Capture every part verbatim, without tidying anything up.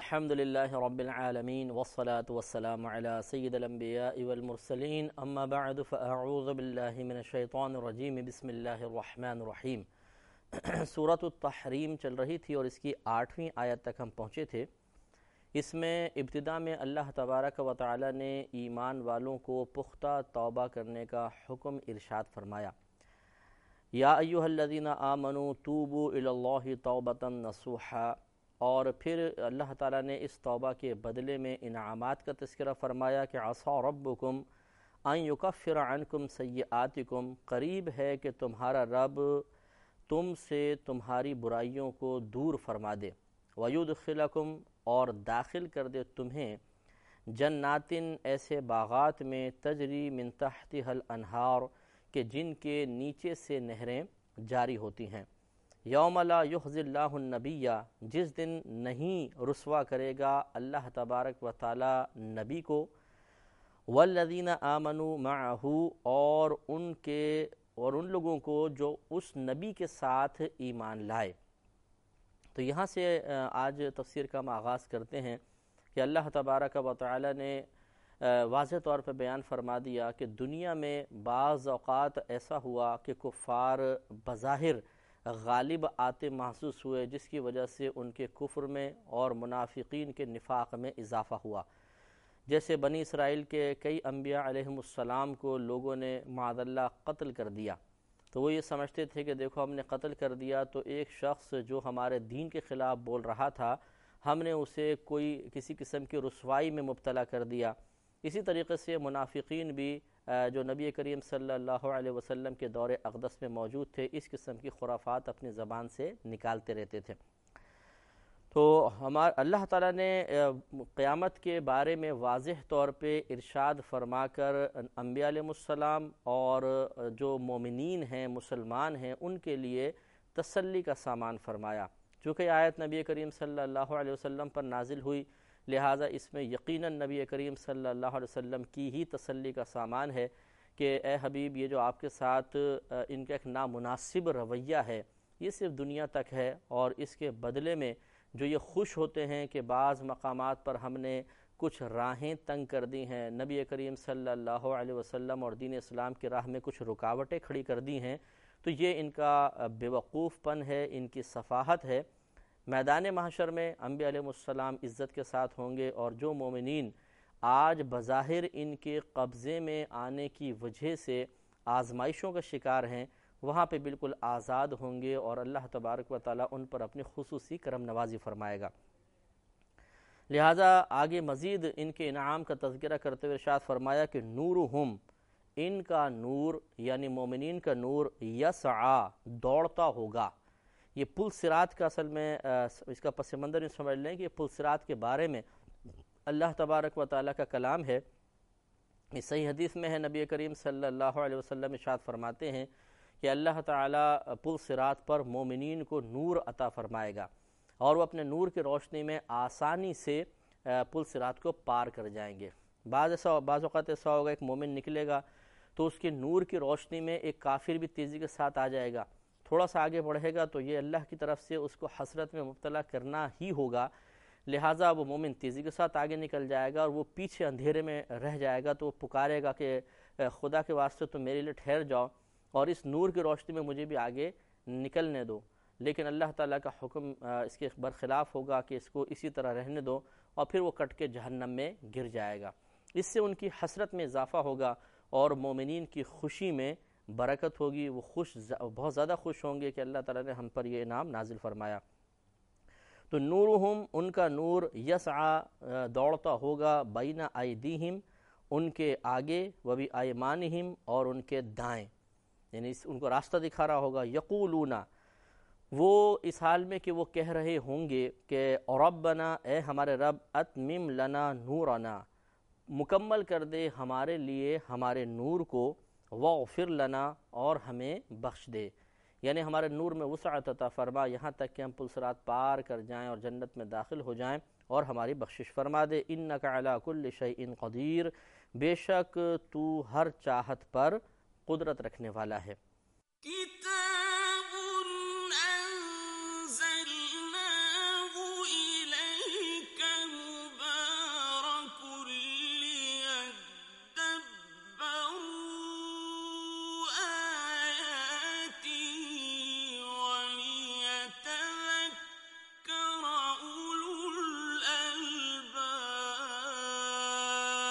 الحمد للہ رب العالمین والصلاة والسلام علی سید الانبیاء والمرسلین اما بعد فاعوذ باللہ من الشیطان الرجیم بسم اللہ الرحمن الرحیم۔ سورۃ التحریم چل رہی تھی اور اس کی آٹھویں آیت تک ہم پہنچے تھے۔ اس میں ابتدا میں اللہ تبارک و تعالی نے ایمان والوں کو پختہ توبہ کرنے کا حکم ارشاد فرمایا۔ یا ایھا الذین آمنوا توبوا الی اللہ توبۃ نصوحا، اور پھر اللہ تعالیٰ نے اس توبہ کے بدلے میں انعامات کا تذکرہ فرمایا کہ عسیٰ ربکم ان یکفر عنکم سیئاتکم، قریب ہے کہ تمہارا رب تم سے تمہاری برائیوں کو دور فرما دے، ویدخلکم، اور داخل کر دے تمہیں جناتن، ایسے باغات میں، تجری من تحتها الانہار، کہ جن کے نیچے سے نہریں جاری ہوتی ہیں۔ یوم لا یخزی اللہ النبی، جس دن نہیں رسوا کرے گا اللہ تبارک و تعالی نبی کو، والذین آمنوا معہ، اور ان کے اور ان لوگوں کو جو اس نبی کے ساتھ ایمان لائے۔ تو یہاں سے آج تفسیر کا ہم آغاز کرتے ہیں کہ اللہ تبارک و تعالی نے واضح طور پہ بیان فرما دیا کہ دنیا میں بعض اوقات ایسا ہوا کہ کفار بظاہر غالب آتے محسوس ہوئے، جس کی وجہ سے ان کے کفر میں اور منافقین کے نفاق میں اضافہ ہوا۔ جیسے بنی اسرائیل کے کئی انبیاء علیہم السلام کو لوگوں نے معاذ اللہ قتل کر دیا، تو وہ یہ سمجھتے تھے کہ دیکھو ہم نے قتل کر دیا تو ایک شخص جو ہمارے دین کے خلاف بول رہا تھا، ہم نے اسے کوئی کسی قسم کی رسوائی میں مبتلا کر دیا۔ اسی طریقے سے منافقین بھی جو نبی کریم صلی اللہ علیہ وسلم کے دور اقدس میں موجود تھے، اس قسم کی خرافات اپنی زبان سے نکالتے رہتے تھے۔ تو ہمارا اللہ تعالیٰ نے قیامت کے بارے میں واضح طور پہ ارشاد فرما کر انبیاء علیہ السلام اور جو مومنین ہیں، مسلمان ہیں، ان کے لیے تسلی کا سامان فرمایا۔ چونکہ آیت نبی کریم صلی اللہ علیہ وسلم پر نازل ہوئی، لہٰذا اس میں یقیناً نبی کریم صلی اللہ علیہ وسلم کی ہی تسلی کا سامان ہے کہ اے حبیب، یہ جو آپ کے ساتھ ان کا ایک نامناسب رویہ ہے، یہ صرف دنیا تک ہے، اور اس کے بدلے میں جو یہ خوش ہوتے ہیں کہ بعض مقامات پر ہم نے کچھ راہیں تنگ کر دی ہیں، نبی کریم صلی اللہ علیہ وسلم اور دین اسلام کی راہ میں کچھ رکاوٹیں کھڑی کر دی ہیں، تو یہ ان کا بیوقوف پن ہے، ان کی سفاہت ہے۔ میدان محشر میں انبیاء علیہ السلام عزت کے ساتھ ہوں گے، اور جو مومنین آج بظاہر ان کے قبضے میں آنے کی وجہ سے آزمائشوں کا شکار ہیں، وہاں پہ بالکل آزاد ہوں گے، اور اللہ تبارک و تعالیٰ ان پر اپنی خصوصی کرم نوازی فرمائے گا۔ لہٰذا آگے مزید ان کے انعام کا تذکرہ کرتے ہوئے ارشاد فرمایا کہ نورہم، ان کا نور یعنی مومنین کا نور، یسعی، دوڑتا ہوگا۔ یہ پل صراط کا اصل میں اس کا پس منظر یہ سمجھ لیں کہ یہ پل صراط کے بارے میں اللہ تبارک و تعالیٰ کا کلام ہے۔ اس صحیح حدیث میں ہے، نبی کریم صلی اللہ علیہ وسلم ارشاد فرماتے ہیں کہ اللہ تعالیٰ پل صراط پر مومنین کو نور عطا فرمائے گا، اور وہ اپنے نور کی روشنی میں آسانی سے پل صراط کو پار کر جائیں گے۔ بعض ایسا بعض اوقات ایسا ہوگا، ایک مومن نکلے گا تو اس کے نور کی روشنی میں ایک کافر بھی تیزی کے ساتھ آ جائے گا، تھوڑا سا آگے بڑھے گا تو یہ اللہ کی طرف سے اس کو حسرت میں مبتلا کرنا ہی ہوگا، لہٰذا وہ مومن تیزی کے ساتھ آگے نکل جائے گا، اور وہ پیچھے اندھیرے میں رہ جائے گا، تو وہ پکارے گا کہ خدا کے واسطے تم میرے لیے ٹھہر جاؤ اور اس نور کی روشنی میں مجھے بھی آگے نکلنے دو۔ لیکن اللہ تعالیٰ کا حکم اس کے برخلاف ہوگا کہ اس کو اسی طرح رہنے دو، اور پھر وہ کٹ کے جہنم میں گر جائے گا۔ اس سے ان کی حسرت میں اضافہ ہوگا، اور مومنین کی خوشی میں برکت ہوگی، وہ خوش بہت زیادہ خوش ہوں گے کہ اللہ تعالیٰ نے ہم پر یہ انعام نازل فرمایا۔ تو نورہم، ان کا نور، یسعی، دوڑتا ہوگا، بین ایدیہم، ان کے آگے، و بایمانہم، اور ان کے دائیں، یعنی ان کو راستہ دکھا رہا ہوگا۔ یقولون، وہ اس حال میں کہ وہ کہہ رہے ہوں گے کہ ربنا، اے ہمارے رب، اتمم لنا نورنا، مکمل کر دے ہمارے لیے ہمارے نور کو، واغفر لنا، اور ہمیں بخش دے، یعنی ہمارے نور میں وسعت عطا فرما، یہاں تک کہ ہم پل صراط پار کر جائیں اور جنت میں داخل ہو جائیں، اور ہماری بخشش فرما دے۔ انک علی کل شیء قدیر، بے شک تو ہر چاہت پر قدرت رکھنے والا ہے۔ کتاب انزلناہ الیک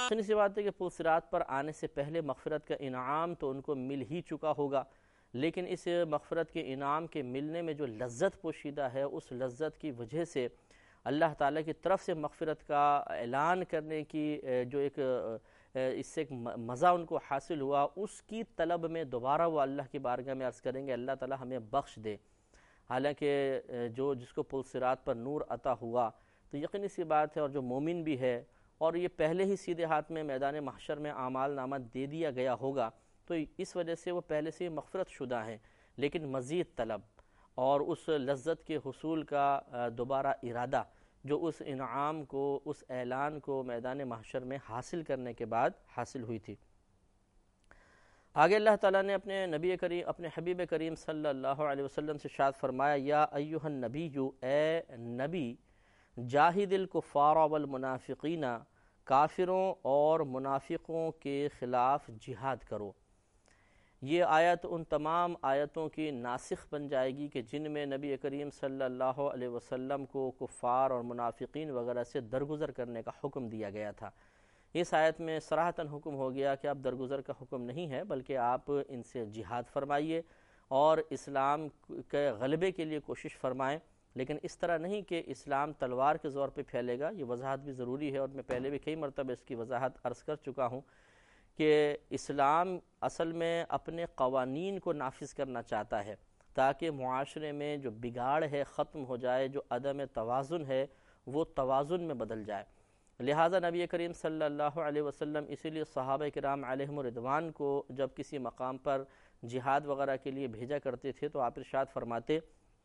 سنی سی بات ہے کہ پل صراط پر آنے سے پہلے مغفرت کا انعام تو ان کو مل ہی چکا ہوگا، لیکن اس مغفرت کے انعام کے ملنے میں جو لذت پوشیدہ ہے، اس لذت کی وجہ سے اللہ تعالیٰ کی طرف سے مغفرت کا اعلان کرنے کی جو ایک اس سے ایک مزہ ان کو حاصل ہوا، اس کی طلب میں دوبارہ وہ اللہ کی بارگاہ میں عرض کریں گے اللہ تعالیٰ ہمیں بخش دے۔ حالانکہ جو جس کو پل صراط پر نور عطا ہوا تو یقینی سی بات ہے، اور جو مومن بھی ہے اور یہ پہلے ہی سیدھے ہاتھ میں میدان محشر میں اعمال نامہ دے دیا گیا ہوگا، تو اس وجہ سے وہ پہلے سے ہی مغفرت شدہ ہیں، لیکن مزید طلب اور اس لذت کے حصول کا دوبارہ ارادہ جو اس انعام کو، اس اعلان کو میدان محشر میں حاصل کرنے کے بعد حاصل ہوئی تھی۔ آگے اللہ تعالیٰ نے اپنے نبی کریم، اپنے حبیب کریم صلی اللہ علیہ وسلم سے ارشاد فرمایا، یا ایھا النبی، اے نبی، جاہد الکفار والمنافقین، کافروں اور منافقوں کے خلاف جہاد کرو۔ یہ آیت ان تمام آیتوں کی ناسخ بن جائے گی کہ جن میں نبی کریم صلی اللہ علیہ وسلم کو کفار اور منافقین وغیرہ سے درگزر کرنے کا حکم دیا گیا تھا۔ اس آیت میں صراحتاً حکم ہو گیا کہ آپ درگزر کا حکم نہیں ہے، بلکہ آپ ان سے جہاد فرمائیے اور اسلام کے غلبے کے لیے کوشش فرمائیں، لیکن اس طرح نہیں کہ اسلام تلوار کے زور پہ پھیلے گا۔ یہ وضاحت بھی ضروری ہے، اور میں پہلے بھی کئی مرتبہ اس کی وضاحت عرض کر چکا ہوں کہ اسلام اصل میں اپنے قوانین کو نافذ کرنا چاہتا ہے تاکہ معاشرے میں جو بگاڑ ہے ختم ہو جائے، جو عدم توازن ہے وہ توازن میں بدل جائے۔ لہٰذا نبی کریم صلی اللہ علیہ وسلم اسی لیے صحابہ کرام علیہم الرضوان کو جب کسی مقام پر جہاد وغیرہ کے لیے بھیجا کرتے تھے تو آپ ارشاد فرماتے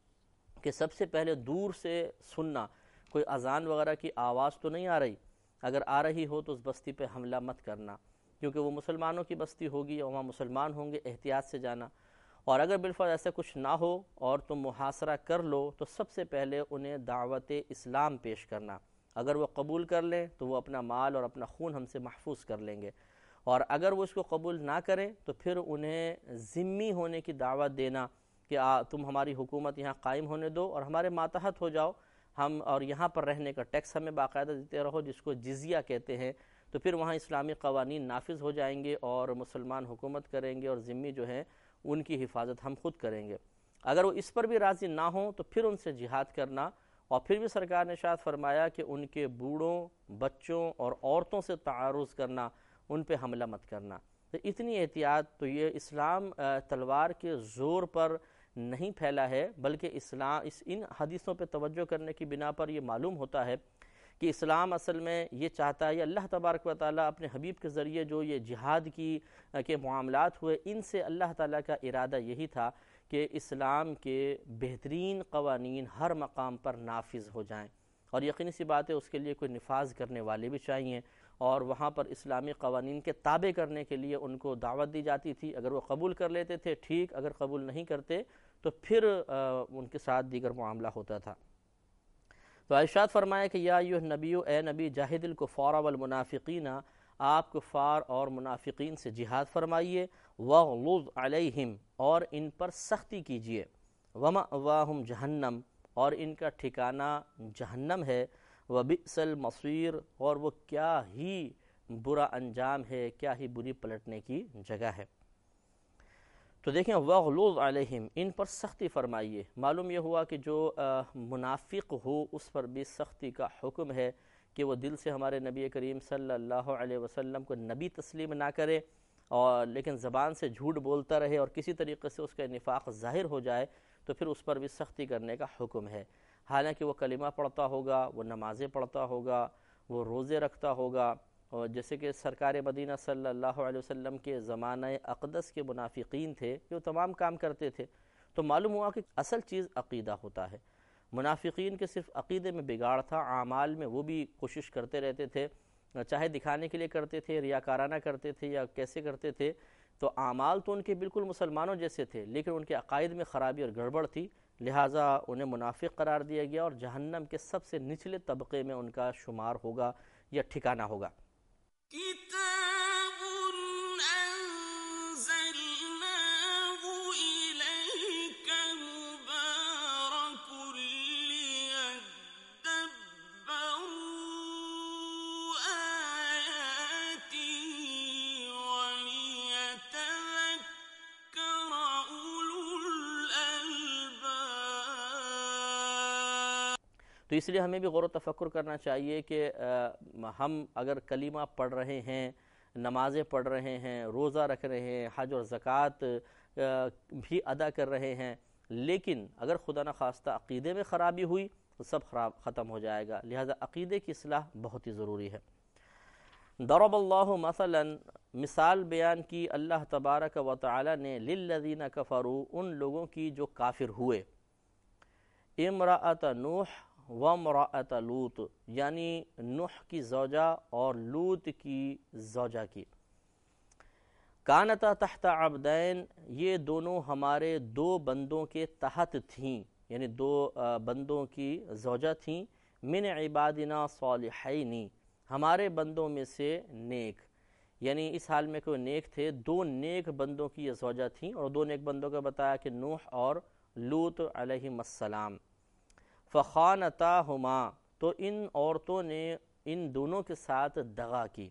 کہ سب سے پہلے دور سے سننا، کوئی اذان وغیرہ کی آواز تو نہیں آ رہی، اگر آ رہی ہو تو اس بستی پہ حملہ مت کرنا، کیونکہ وہ مسلمانوں کی بستی ہوگی اور وہاں مسلمان ہوں گے، احتیاط سے جانا۔ اور اگر بالفرض ایسا کچھ نہ ہو اور تم محاصرہ کر لو تو سب سے پہلے انہیں دعوت اسلام پیش کرنا، اگر وہ قبول کر لیں تو وہ اپنا مال اور اپنا خون ہم سے محفوظ کر لیں گے، اور اگر وہ اس کو قبول نہ کریں تو پھر انہیں ذمہ ہونے کی دعوت دینا کہ تم ہماری حکومت یہاں قائم ہونے دو اور ہمارے ماتحت ہو جاؤ، ہم اور یہاں پر رہنے کا ٹیکس ہمیں باقاعدہ دیتے رہو، جس کو جزیہ کہتے ہیں، تو پھر وہاں اسلامی قوانین نافذ ہو جائیں گے اور مسلمان حکومت کریں گے اور ذمہ جو ہیں ان کی حفاظت ہم خود کریں گے۔ اگر وہ اس پر بھی راضی نہ ہوں تو پھر ان سے جہاد کرنا، اور پھر بھی سرکار نے ارشاد فرمایا کہ ان کے بوڑھوں، بچوں اور عورتوں سے تعارض کرنا، ان پہ حملہ مت کرنا۔ تو اتنی احتیاط، تو یہ اسلام تلوار کے زور پر نہیں پھیلا ہے، بلکہ اسلام اس ان حدیثوں پہ توجہ کرنے کی بنا پر یہ معلوم ہوتا ہے کہ اسلام اصل میں یہ چاہتا ہے، اللہ تبارک و تعالیٰ اپنے حبیب کے ذریعے جو یہ جہاد کی کے معاملات ہوئے، ان سے اللہ تعالیٰ کا ارادہ یہی تھا کہ اسلام کے بہترین قوانین ہر مقام پر نافذ ہو جائیں، اور یقینی سی بات ہے اس کے لیے کوئی نفاذ کرنے والے بھی چاہیے، اور وہاں پر اسلامی قوانین کے تابع کرنے کے لیے ان کو دعوت دی جاتی تھی۔ اگر وہ قبول کر لیتے تھے ٹھیک، اگر قبول نہیں کرتے تو پھر ان کے ساتھ دیگر معاملہ ہوتا تھا۔ تو ارشاد فرمایا کہ یا ایھا النبی، اے نبی، جاہد الکفار والمنافقین، آپ کفار اور منافقین سے جہاد فرمائیے، وغلظ علیہم، اور ان پر سختی کیجیے، ومأواہم جہنم، اور ان کا ٹھکانہ جہنم ہے، وبئس المصیر، اور وہ کیا ہی برا انجام ہے، کیا ہی بری پلٹنے کی جگہ ہے۔ تو دیکھیں وغلظ علیہم، ان پر سختی فرمائیے، معلوم یہ ہوا کہ جو منافق ہو اس پر بھی سختی کا حکم ہے کہ وہ دل سے ہمارے نبی کریم صلی اللہ علیہ وسلم کو نبی تسلیم نہ کرے، اور لیکن زبان سے جھوٹ بولتا رہے اور کسی طریقے سے اس کا نفاق ظاہر ہو جائے تو پھر اس پر بھی سختی کرنے کا حکم ہے۔ حالانکہ وہ کلمہ پڑھتا ہوگا، وہ نمازیں پڑھتا ہوگا، وہ روزے رکھتا ہوگا، اور جیسے کہ سرکار مدینہ صلی اللہ علیہ وسلم کے زمانہ اقدس کے منافقین تھے کہ وہ تمام کام کرتے تھے، تو معلوم ہوا کہ اصل چیز عقیدہ ہوتا ہے۔ منافقین کے صرف عقیدے میں بگاڑ تھا، اعمال میں وہ بھی کوشش کرتے رہتے تھے، چاہے دکھانے کے لیے کرتے تھے، ریاکارانہ کرتے تھے یا کیسے کرتے تھے، تو اعمال تو ان کے بالکل مسلمانوں جیسے تھے، لیکن ان کے عقائد میں خرابی اور گڑبڑ تھی، لہٰذا انہیں منافق قرار دیا گیا اور جہنم کے سب سے نچلے طبقے میں ان کا شمار ہوگا یا ٹھکانہ ہوگا۔ کتاب انزلناه الیک مبارک لیدبروا آیاته تو اس لیے ہمیں بھی غور و تفکر کرنا چاہیے کہ ہم اگر کلمہ پڑھ رہے ہیں، نمازیں پڑھ رہے ہیں، روزہ رکھ رہے ہیں، حج اور زکوٰۃ بھی ادا کر رہے ہیں، لیکن اگر خدا نخواستہ عقیدے میں خرابی ہوئی تو سب خراب ختم ہو جائے گا. لہذا عقیدے کی اصلاح بہت ہی ضروری ہے. ضرب اللہ مثلا، مثال بیان کی اللہ تبارک و تعالی نے، للذین کفروا، ان لوگوں کی جو کافر ہوئے، امرأۃ نوح و امرأۃ لوط، یعنی نوح کی زوجہ اور لوط کی زوجہ کی. کانتا تحت عبدین، یہ دونوں ہمارے دو بندوں کے تحت تھیں، یعنی دو بندوں کی زوجہ تھیں. من عبادنا صالحین، ہمارے بندوں میں سے نیک، یعنی اس حال میں کوئی نیک تھے. دو نیک بندوں کی یہ زوجہ تھیں، اور دو نیک بندوں کا بتایا کہ نوح اور لوط علیہم السلام. فخانتاہما، تو ان عورتوں نے ان دونوں کے ساتھ دغا کی.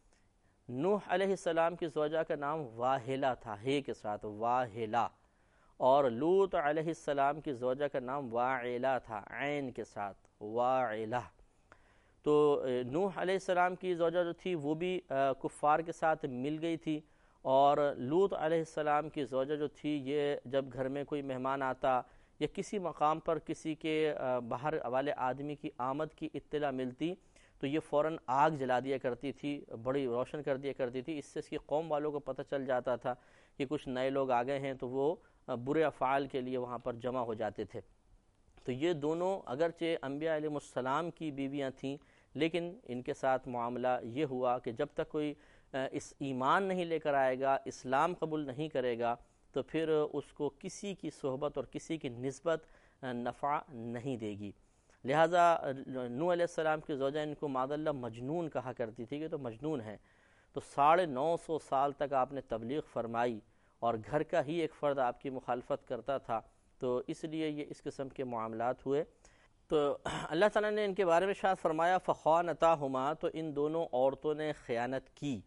نوح علیہ السلام کی زوجہ کا نام واہلہ تھا، ہے کے ساتھ واہلہ، اور لوط علیہ السلام کی زوجہ کا نام واعلہ تھا، عین کے ساتھ واعلہ. تو نوح علیہ السلام کی زوجہ جو تھی وہ بھی کفار کے ساتھ مل گئی تھی، اور لوط علیہ السلام کی زوجہ جو تھی، یہ جب گھر میں کوئی مہمان آتا یا کسی مقام پر کسی کے باہر والے آدمی کی آمد کی اطلاع ملتی تو یہ فوراً آگ جلا دیا کرتی تھی، بڑی روشن کر دیا کرتی تھی. اس سے اس کی قوم والوں کو پتہ چل جاتا تھا کہ کچھ نئے لوگ آ گئے ہیں، تو وہ برے افعال کے لیے وہاں پر جمع ہو جاتے تھے. تو یہ دونوں اگرچہ انبیاء علیہ السلام کی بیویاں تھیں، لیکن ان کے ساتھ معاملہ یہ ہوا کہ جب تک کوئی اس ایمان نہیں لے کر آئے گا، اسلام قبول نہیں کرے گا، تو پھر اس کو کسی کی صحبت اور کسی کی نسبت نفع نہیں دے گی. لہٰذا نوح علیہ السلام کی زوجہ ان کو معاذ اللہ مجنون کہا کرتی تھی کہ تو مجنون ہیں. تو ساڑھے نو سو سال تک آپ نے تبلیغ فرمائی، اور گھر کا ہی ایک فرد آپ کی مخالفت کرتا تھا، تو اس لیے یہ اس قسم کے معاملات ہوئے. تو اللہ تعالیٰ نے ان کے بارے میں ارشاد فرمایا، فخانتاہما، تو ان دونوں عورتوں نے خیانت کی.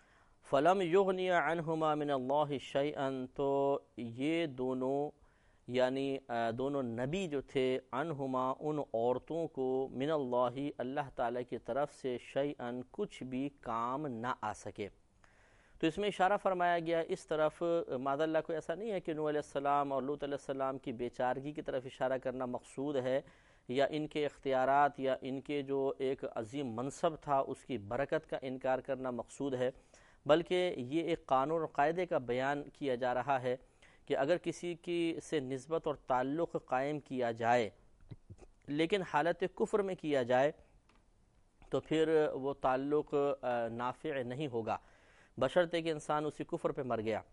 فلم یغنی عنہما من اللہ شیئا، تو یہ دونوں یعنی دونوں نبی جو تھے، عنہما ان عورتوں کو، من اللہ اللہ تعالیٰ کی طرف سے، شیئن کچھ بھی کام نہ آ سکے. تو اس میں اشارہ فرمایا گیا اس طرف، معاذ اللہ کو ایسا نہیں ہے کہ نوح علیہ السلام اور لوط علیہ السلام کی بیچارگی کی طرف اشارہ کرنا مقصود ہے، یا ان کے اختیارات یا ان کے جو ایک عظیم منصب تھا اس کی برکت کا انکار کرنا مقصود ہے، بلکہ یہ ایک قانون اور قاعدے کا بیان کیا جا رہا ہے کہ اگر کسی کی سے نسبت اور تعلق قائم کیا جائے لیکن حالت کفر میں کیا جائے تو پھر وہ تعلق نافع نہیں ہوگا، بشرطے کہ انسان اسی کفر پہ مر گیا.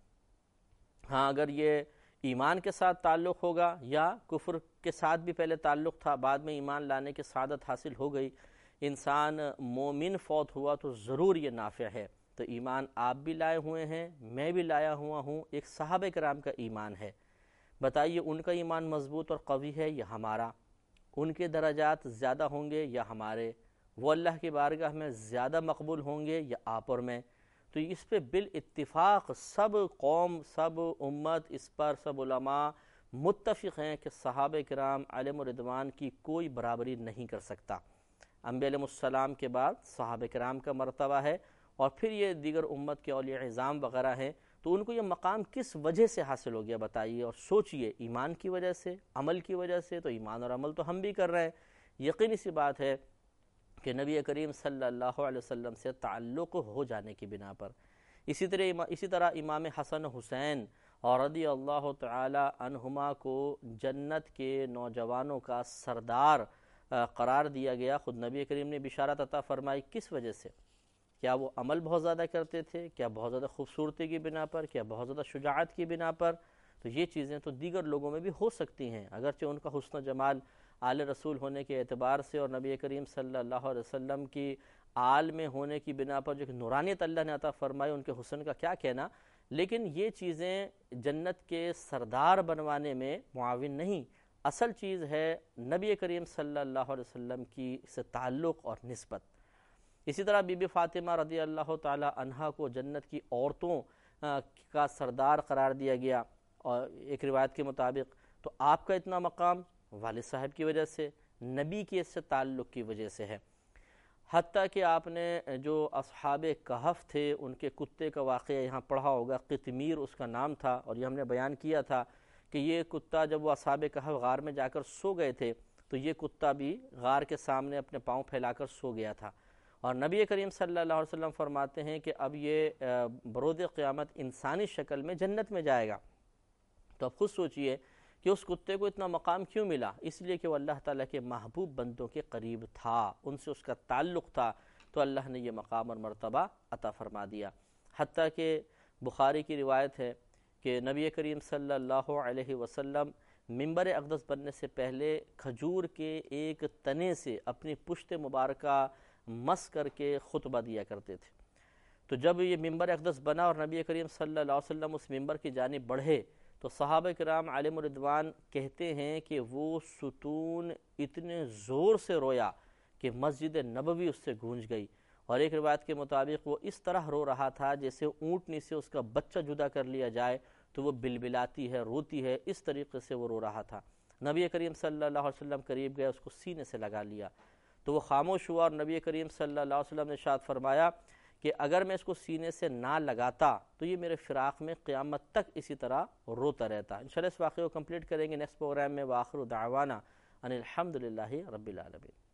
ہاں اگر یہ ایمان کے ساتھ تعلق ہوگا، یا کفر کے ساتھ بھی پہلے تعلق تھا، بعد میں ایمان لانے کی سعادت حاصل ہو گئی، انسان مومن فوت ہوا، تو ضرور یہ نافع ہے. تو ایمان آپ بھی لائے ہوئے ہیں، میں بھی لایا ہوا ہوں، ایک صحابہ کرام کا ایمان ہے. بتائیے ان کا ایمان مضبوط اور قوی ہے یا ہمارا؟ ان کے درجات زیادہ ہوں گے یا ہمارے؟ وہ اللہ کی بارگاہ میں زیادہ مقبول ہوں گے یا آپ اور میں؟ تو اس پہ بالاتفاق سب قوم، سب امت، اس پر سب علماء متفق ہیں کہ صحابہ کرام علیہم الرضوان کی کوئی برابری نہیں کر سکتا. انبیاء علیہ السلام کے بعد صحابہ کرام کا مرتبہ ہے، اور پھر یہ دیگر امت کے اولیاء اعظام وغیرہ ہیں. تو ان کو یہ مقام کس وجہ سے حاصل ہو گیا بتائیے؟ اور سوچئے، ایمان کی وجہ سے، عمل کی وجہ سے. تو ایمان اور عمل تو ہم بھی کر رہے ہیں. یقینی سی بات ہے کہ نبی کریم صلی اللہ علیہ وسلم سے تعلق ہو جانے کی بنا پر. اسی طرح اسی طرح امام حسن حسین اور رضی اللہ تعالی عنہما کو جنت کے نوجوانوں کا سردار قرار دیا گیا. خود نبی کریم نے بشارت عطا فرمائی. کس وجہ سے؟ کیا وہ عمل بہت زیادہ کرتے تھے؟ کیا بہت زیادہ خوبصورتی کی بنا پر؟ کیا بہت زیادہ شجاعت کی بنا پر؟ تو یہ چیزیں تو دیگر لوگوں میں بھی ہو سکتی ہیں، اگرچہ ان کا حسن و جمال آل رسول ہونے کے اعتبار سے اور نبی کریم صلی اللہ علیہ وسلم کی آل میں ہونے کی بنا پر جو کہ نورانیت اللہ نے عطا فرمائی، ان کے حسن کا کیا کہنا. لیکن یہ چیزیں جنت کے سردار بنوانے میں معاون نہیں. اصل چیز ہے نبی کریم صلی اللہ علیہ وسلم کی سے تعلق اور نسبت. اسی طرح بی بی فاطمہ رضی اللہ تعالی عنہا کو جنت کی عورتوں کا سردار قرار دیا گیا، اور ایک روایت کے مطابق. تو آپ کا اتنا مقام والد صاحب کی وجہ سے، نبی کے اس سے تعلق کی وجہ سے ہے۔ حتیٰ کہ آپ نے جو اصحاب کہف تھے ان کے کتے کا واقعہ یہاں پڑھا ہوگا، قطمیر اس کا نام تھا، اور یہ ہم نے بیان کیا تھا کہ یہ کتا جب وہ اصحاب کہف غار میں جا کر سو گئے تھے تو یہ کتا بھی غار کے سامنے اپنے پاؤں پھیلا کر سو گیا تھا، اور نبی کریم صلی اللہ علیہ وسلم فرماتے ہیں کہ اب یہ برود قیامت انسانی شکل میں جنت میں جائے گا۔ تو اب خود سوچئے کہ اس کتے کو اتنا مقام کیوں ملا؟ اس لیے کہ وہ اللہ تعالیٰ کے محبوب بندوں کے قریب تھا، ان سے اس کا تعلق تھا، تو اللہ نے یہ مقام اور مرتبہ عطا فرما دیا۔ حتیٰ کہ بخاری کی روایت ہے کہ نبی کریم صلی اللہ علیہ وسلم منبر اقدس بننے سے پہلے کھجور کے ایک تنے سے اپنی پشت مبارکہ مس کر کے خطبہ دیا کرتے تھے۔ تو جب یہ منبر اقدس بنا اور نبی کریم صلی اللہ علیہ وسلم اس منبر کی جانب بڑھے تو صحابہ کرام علیہم الرضوان کہتے ہیں کہ وہ ستون اتنے زور سے رویا کہ مسجد نبوی اس سے گونج گئی، اور ایک روایت کے مطابق وہ اس طرح رو رہا تھا جیسے اونٹنی سے اس کا بچہ جدا کر لیا جائے تو وہ بلبلاتی ہے، روتی ہے، اس طریقے سے وہ رو رہا تھا۔ نبی کریم صلی اللہ علیہ وسلم قریب گئے، اس کو سینے سے لگا لیا تو وہ خاموش ہوا، اور نبی کریم صلی اللہ علیہ وسلم نے ارشاد فرمایا کہ اگر میں اس کو سینے سے نہ لگاتا تو یہ میرے فراق میں قیامت تک اسی طرح روتا رہتا۔ انشاءاللہ اس واقعے کو کمپلیٹ کریں گے نیکسٹ پروگرام میں۔ وآخر دعوانا ان الحمدللہ رب العالمین۔